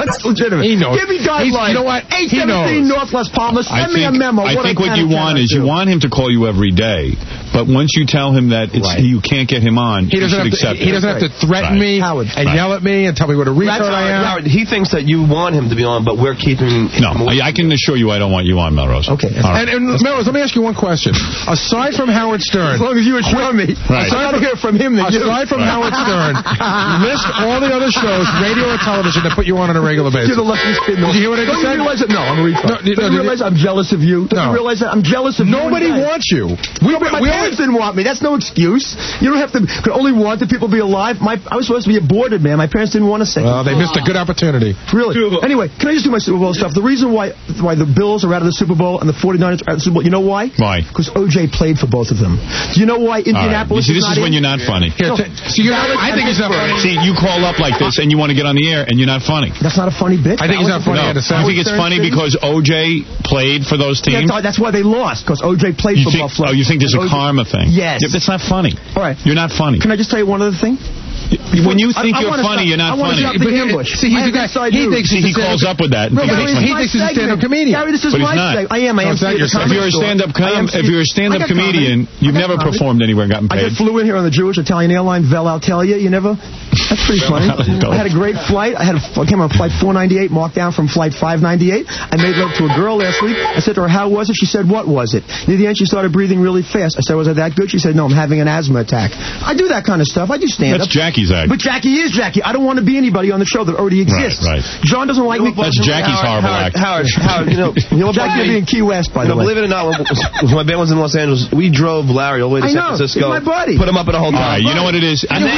That's legitimate. He knows. Give me guidelines. You know what? 817 Northwest Palmer. Send me a memo. I think what you want is you want him to call you every day, but once you tell him that you can't get him on, he doesn't accept it. He doesn't have to threaten me and yell at me and tell me what a retard I am. Howard, he thinks that you want him to be on, but we're keeping him. No, I can assure you I don't want you on, Melrose. Okay. Right. And Melrose, let me ask you one question. Aside from Howard Stern, as long as you assure me, right. I'd rather hear from him than you. Aside from Howard Stern, list all the other shows, radio or television, that put you on a regular basis. You're the luckiest kid. Did you hear what I just said? Don't you realize it? No, I'm a retard. Don't you realize I'm jealous of you? Don't you realize that? I'm jealous of you. Nobody wants you. My parents didn't want me. That's no excuse. You don't have to could only want the people to be alive. I was supposed to be aborted, man. My parents didn't want to say. Well, they missed a good opportunity. Really? Anyway, can I just do my Super Bowl stuff? The reason why the Bills are out of the Super Bowl and the 49ers are out of the Super Bowl, you know why? Why? Because O.J. played for both of them. Do you know why Indianapolis this is when you're not funny. I think he's not funny. See, you call up like this and you want to get on the air and you're not funny. That's not a funny bit. I think he's not funny. No. You think it's funny because O.J. played for those teams? Yeah, that's why they lost, because O.J. played for Buffalo. Oh, you think there's a karma thing? Yes. Yeah, that's not funny. All right. You're not funny. Can I just tell you one other thing? When you think you're funny, you're not funny. I want to stop the ambush. See, he's the guy. He calls up with that. No, he thinks he's a stand-up comedian. Gary, this is my segment. I am. If you're a stand-up comedian, you've never performed anywhere and gotten paid. I just flew in here on the Jewish Italian airline, Vel Altalia. You never? That's pretty funny. I had a great flight. I came on flight 498, marked down from flight 598. I made love to a girl last week. I said to her, how was it? She said, what was it? Near the end, she started breathing really fast. I said, was it that good? She said, no, I'm having an asthma attack. I do that kind of stuff. I do stand-up. That's Jackie's act. But Jackie is Jackie. I don't want to be anybody on the show that already exists. Right. John doesn't like me. That's Jackie's horrible act. Howard, you know Jackie would be in Key West, by the way. Believe it or not, when my band was in Los Angeles, we drove Larry all the way to San Francisco. He's my buddy. Put him up in a hotel. All right, you know what it is? I'm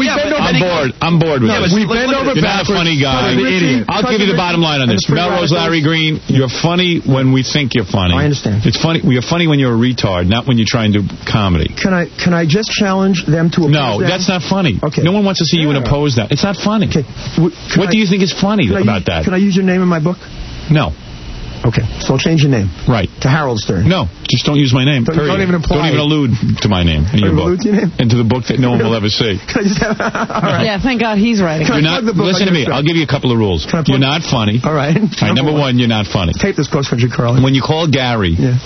bored with this. We bend over You're not a funny guy. I'll give you the bottom line on this. Melrose, Larry Green, you're funny when we think you're funny. I understand. It's funny. You're funny when you're a retard, not when you try and do comedy. Can I just challenge them to oppose No, that's not funny. Okay. No one wants to see you and oppose that. It's not funny. Okay. What do you think is funny about that? Can I use your name in my book? No. Okay, so I'll change your name. Right. To Harold Stern. No, just don't use my name. Don't even imply. Don't even allude to my name in your book. Allude to your name? Into the book that no one will ever see. Can I just have... All right. Yeah, thank God he's writing. Listen to me. I'll give you a couple of rules. You're not funny. All right. Number one, you're not funny. Tape this close, Frederick Carly. When you call Gary... Yeah.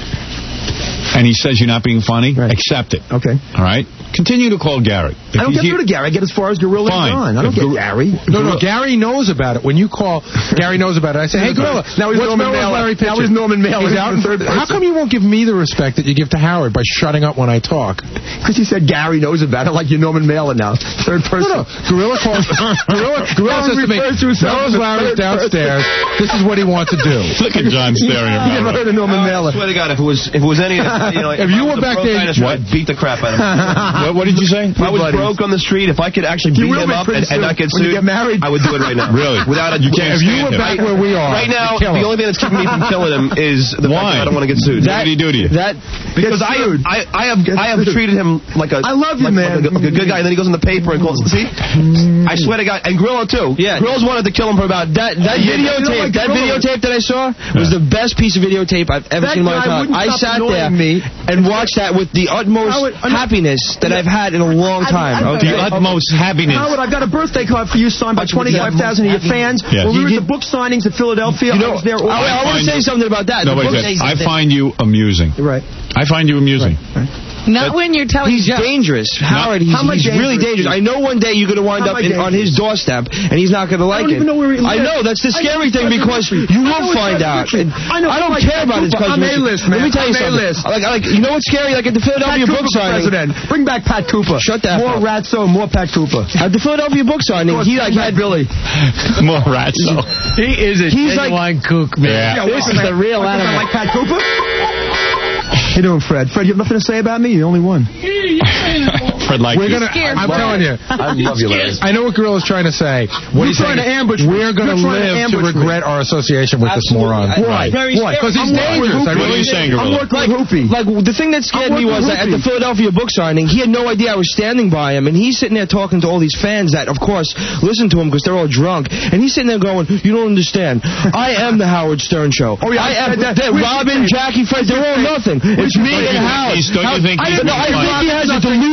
And he says you're not being funny, accept it. Okay. All right? Continue to call Gary. I don't get through to Gary. I get as far as Gorilla and John. I don't get Gary. No, Gary knows about it. When you call, Gary knows about it. I say, hey, Gorilla, now he's Norman Mailer. Now he's Norman Mailer. He's out in third person. How come you won't give me the respect that you give to Howard by shutting up when I talk? Because he said Gary knows about it, like you're Norman Mailer now. Third person. No. Gorilla calls. Gorilla says to me, Melrose Larry's downstairs. This is what he wants to do. Look at John staring at me. Never heard of Norman Mailer. I swear to God, if it was any, if you were back there, I'd beat the crap out of him. What did you say? If I was broke on the street, if I could actually beat him up and not get sued, get married, I would do it right now. Really? Without a If you were back where we are right now, the only thing that's keeping me from killing him is the fact that I don't want to get sued. What did he do to you? Because I have treated him like a... I love you, man. Like a good guy. And then he goes in the paper and calls... See? I swear to God. And Grillo, too. Yeah. Grillo's wanted to kill him for about... That videotape that I saw was the best piece of videotape I've ever seen in my life. I sat there and watched that with the utmost happiness that I've had in a long time. The utmost happiness. Howard, I've got a birthday card for you signed by 25,000 of your fans. When we were at the book signings in Philadelphia, I was there. I want to say something about that. I find you amusing. Right. I find you amusing. Right. Not when you're telling... He's dangerous. Howard, he's really dangerous. I know one day you're going to wind up on his doorstep, and he's not going to like it. I don't even know where he lives. I know, that's the scary thing, because you will find out. I don't care about his cousin. I'm A-list, man. Let me tell you something. You know what's scary? Like at the Philadelphia book signing... Bring back Pat Cooper. Shut that More Ratso, more Pat Cooper. At the Philadelphia book signing, he had Billy. More Ratso. He is a genuine kook, man. This is the real animal. Like Pat Cooper? How you doing, Fred? Fred, you have nothing to say about me? You're the only one. Fred likes you. I'm telling you. I love you, Larry. I know what Gorilla's trying to say. What he's trying to ambush. We're going to live to regret our association with this moron. Why? Because he's dangerous. What are you saying, Gorilla? Like, the thing that scared me was that at the Philadelphia book signing, he had no idea I was standing by him, and he's sitting there talking to all these fans that, of course, listen to him because they're all drunk, and he's sitting there going, you don't understand. I am the Howard Stern Show. Oh, yeah, I am Robin, Jackie, Fred, they're all nothing. It's me and Howard. Don't you think I think he has a deluded...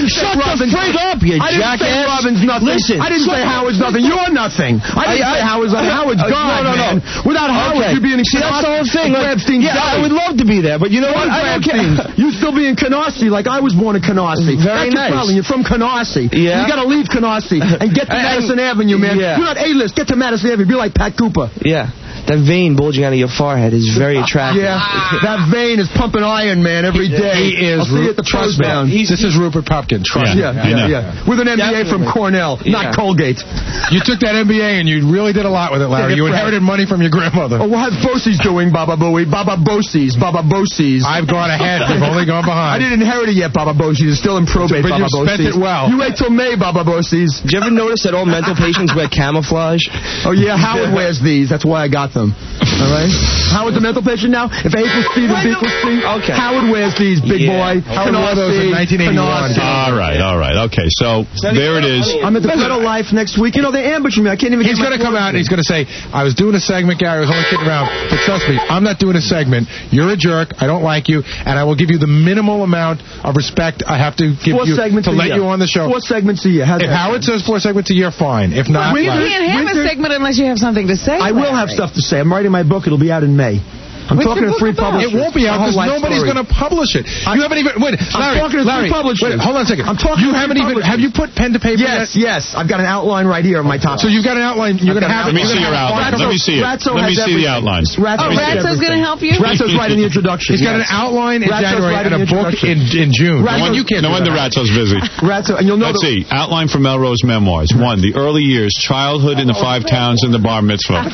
Shut the freak up, you jackass. I didn't say Robin's nothing. Listen. I didn't say Howard's nothing. You're nothing. I didn't say Howard's nothing. Howard's gone, man. Without Howard, you'd be in See, that's the whole thing. I would love to be there, but you know what? I don't care. You still be in Canarsie like I was born in Canarsie. Very nice. You're from Canarsie. Yeah. You got to leave Canarsie and get to Madison Avenue, man. Yeah. You're not A-list. Get to Madison Avenue. Be like Pat Cooper. Yeah. That vein bulging out of your forehead is very attractive. Yeah, that vein is pumping iron, man, every day. He is. I'll see you at the Trust Down. This is Rupert Pupkin. Trust me. Yeah. With an MBA from Cornell, not Colgate. You took that MBA and you really did a lot with it, Larry. You inherited money from your grandmother. Oh, how's Bosie's doing, Baba Bowie? Baba Bosie's. I've gone ahead. You've only gone behind. I didn't inherit it yet, Baba Bosie's. It's still in probate, but Baba you spent it well. You wait till May, Baba Bosie's. Did you ever notice that all mental patients wear camouflage? Oh, yeah, Howard wears these. That's why I got them. All right? Howard's a mental patient now. If A equals C, then B equals C. Okay. Howard wears these, big boy. Howard wore those in 1981. All right. Okay, so there it is. I'm at the Better Life next week. You know, they're ambushing me. I can't even He's going to come out and he's going to say, I was doing a segment, Gary. I was only kidding around. But trust me, I'm not doing a segment. You're a jerk. I don't like you. And I will give you the minimal amount of respect I have to give you to let you on the show. 4 segments a year. If Howard says 4 segments a year, fine. If not, you can't have a segment unless you have something to say. I will have stuff to say. I'm writing my book. It'll be out in May. I'm talking to 3 publishers. It won't be out because nobody's going to publish it. You haven't even... Wait, I'm talking to 3 publishers. Wait, hold on a second. I'm talking you haven't even... Have you put pen to paper yet? Yes. I've got an outline right here on my top. So you've got an outline. You're going to have... Let me see your outline. Let me see it. Let me see the outlines. Ratso's going to help you? Ratso's writing the introduction. He's got an outline in January and a book in June. No wonder Ratso's busy. Ratso, and you'll know... Let's see. Outline for Melrose Memoirs. 1. The early years. Childhood in the 5 towns and the bar mitzvah.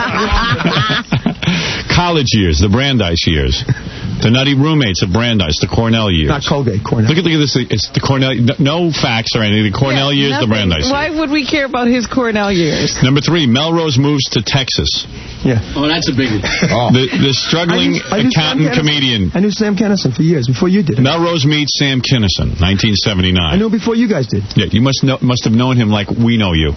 College years. The Brandeis years. The nutty roommates of Brandeis, the Cornell years. Not Colgate, Cornell. Look at this. It's the Cornell. No facts or anything. The Cornell years, the Brandeis. Why would we care about his Cornell years? Number 3, Melrose moves to Texas. Yeah. Oh, that's a biggie. The struggling accountant comedian. I knew Sam Kinison for years, before you did. Melrose meets Sam Kinison, 1979. I knew him before you guys did. Yeah, you must have known him like we know you.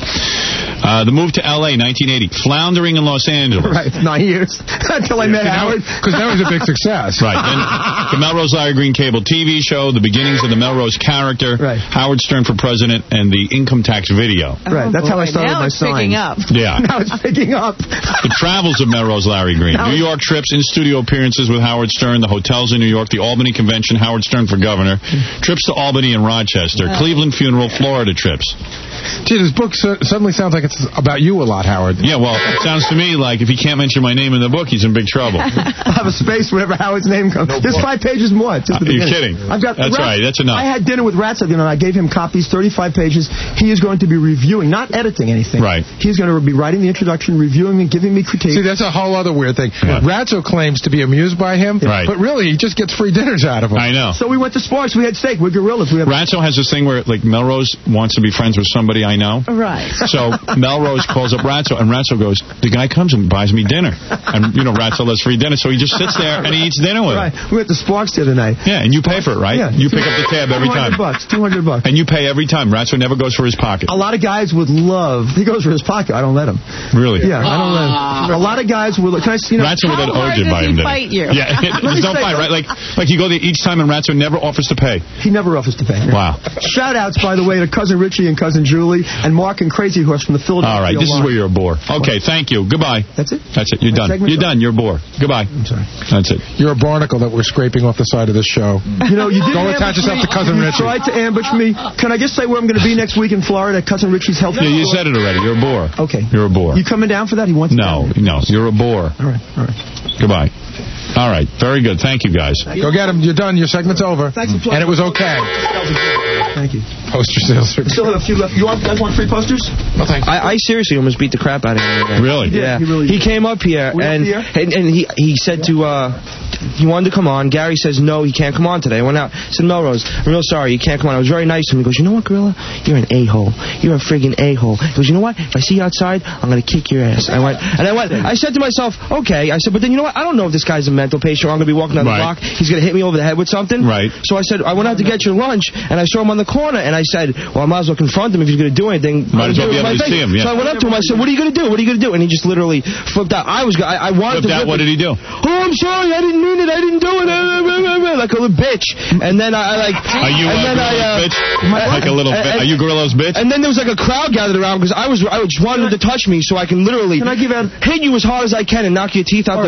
The move to L.A., 1980. Floundering in Los Angeles. Right, 9 years. Until I met Howard. Because that was a big success. Right. Then the Melrose Larry Green cable TV show, the beginnings of the Melrose character, Howard Stern for president, and the income tax video. Right, that's how I started my sign. Now it's Yeah. Now it's picking up. The travels of Melrose Larry Green. New York trips, in-studio appearances with Howard Stern, the hotels in New York, the Albany Convention, Howard Stern for governor, trips to Albany and Rochester, Cleveland funeral, Florida trips. Gee, this book suddenly sounds like it's about you a lot, Howard. Yeah, well, it sounds to me like if he can't mention my name in the book, he's in big trouble. I'll have a space whenever Howard's name comes. There's 5 pages more. You're kidding. That's right. That's enough. I had dinner with Ratso, and I gave him copies, 35 pages. He is going to be reviewing, not editing anything. Right. He's going to be writing the introduction, reviewing and giving me critiques. See, that's a whole other weird thing. Yeah. Ratso claims to be amused by him, but really, he just gets free dinners out of him. I know. So we went to Sparks. We had steak. We're gorillas. Ratso has this thing where, like, Melrose wants to be friends with somebody I know. Right. So Melrose calls up Ratso, and Ratso goes, the guy comes and buys me dinner. And, Ratso loves free dinner, so he just sits there and he eats dinner with him. We went to Sparks the other night. Yeah, and you pay for it, right? Yeah. You pick up the tab every time. $200. And you pay every time. Ratso never goes for his pocket. A lot of guys would love... He goes for his pocket. I don't let him. Really? Yeah, I don't let him. A lot of guys will... Can I see... Ratso would let OJ buy him dinner. Fight you? Yeah, there's no fight, right? Like you go there each time and Ratso never offers to pay. He never offers to pay. Wow. Shout-outs, by the way, to Cousin Richie and Cousin Julie and Mark and Crazy Horse from the Philadelphia All right, this is where you're a bore. Okay, thank you. Goodbye. That's it? That's it. You're done. You're done. You're a bore. Goodbye. I'm sorry. That's it. You're a barnacle that we're scraping off the side of this show. You didn't go attach yourself to Cousin Richie. You tried to ambush me. Can I just say where I'm going to be next week in Florida at Cousin Richie's health? Yeah, you said it already. You're a bore. Okay. You're a bore. You coming down for that? He wants to. No. You're a bore. All right. Goodbye. All right. Very good. Thank you, guys. Go get him. You're done. Your segment's over. Thanks for and it was okay. Thank you. Poster sales. Still have a few left. You guys want free posters? No, thanks. I seriously almost beat the crap out of him. Really? Yeah. He came up here and he said he wanted to come on. Gary says no, he can't come on today. I went out. I said, Melrose, I'm real sorry, you can't come on. I was very nice to him. He goes, you know what, Gorilla? You're an a-hole. You're a friggin' a-hole. He goes, you know what? If I see you outside, I'm gonna kick your ass. I said to myself, okay. I said, but then you know what? I don't know if this guy's a mental patient or I'm gonna be walking down the block. He's gonna hit me over the head with something. Right. So I said, I went out to get your lunch and I saw him on the corner and I said, well, I might as well confront him if he's gonna do anything. Might as well be able to see him. Yeah. So I went up to him. I said, what are you gonna do? What are you gonna do? And he just literally flipped out. I wanted to. What did he do? Oh, I'm sorry. I didn't mean it. I didn't do it. Like a little bitch. And then I like... Are you Gorilla's bitch? Like a little bitch? Are you Gorilla's bitch? And then there was like a crowd gathered around because I just wanted to touch me so I can literally hit you as hard as I can and knock your teeth out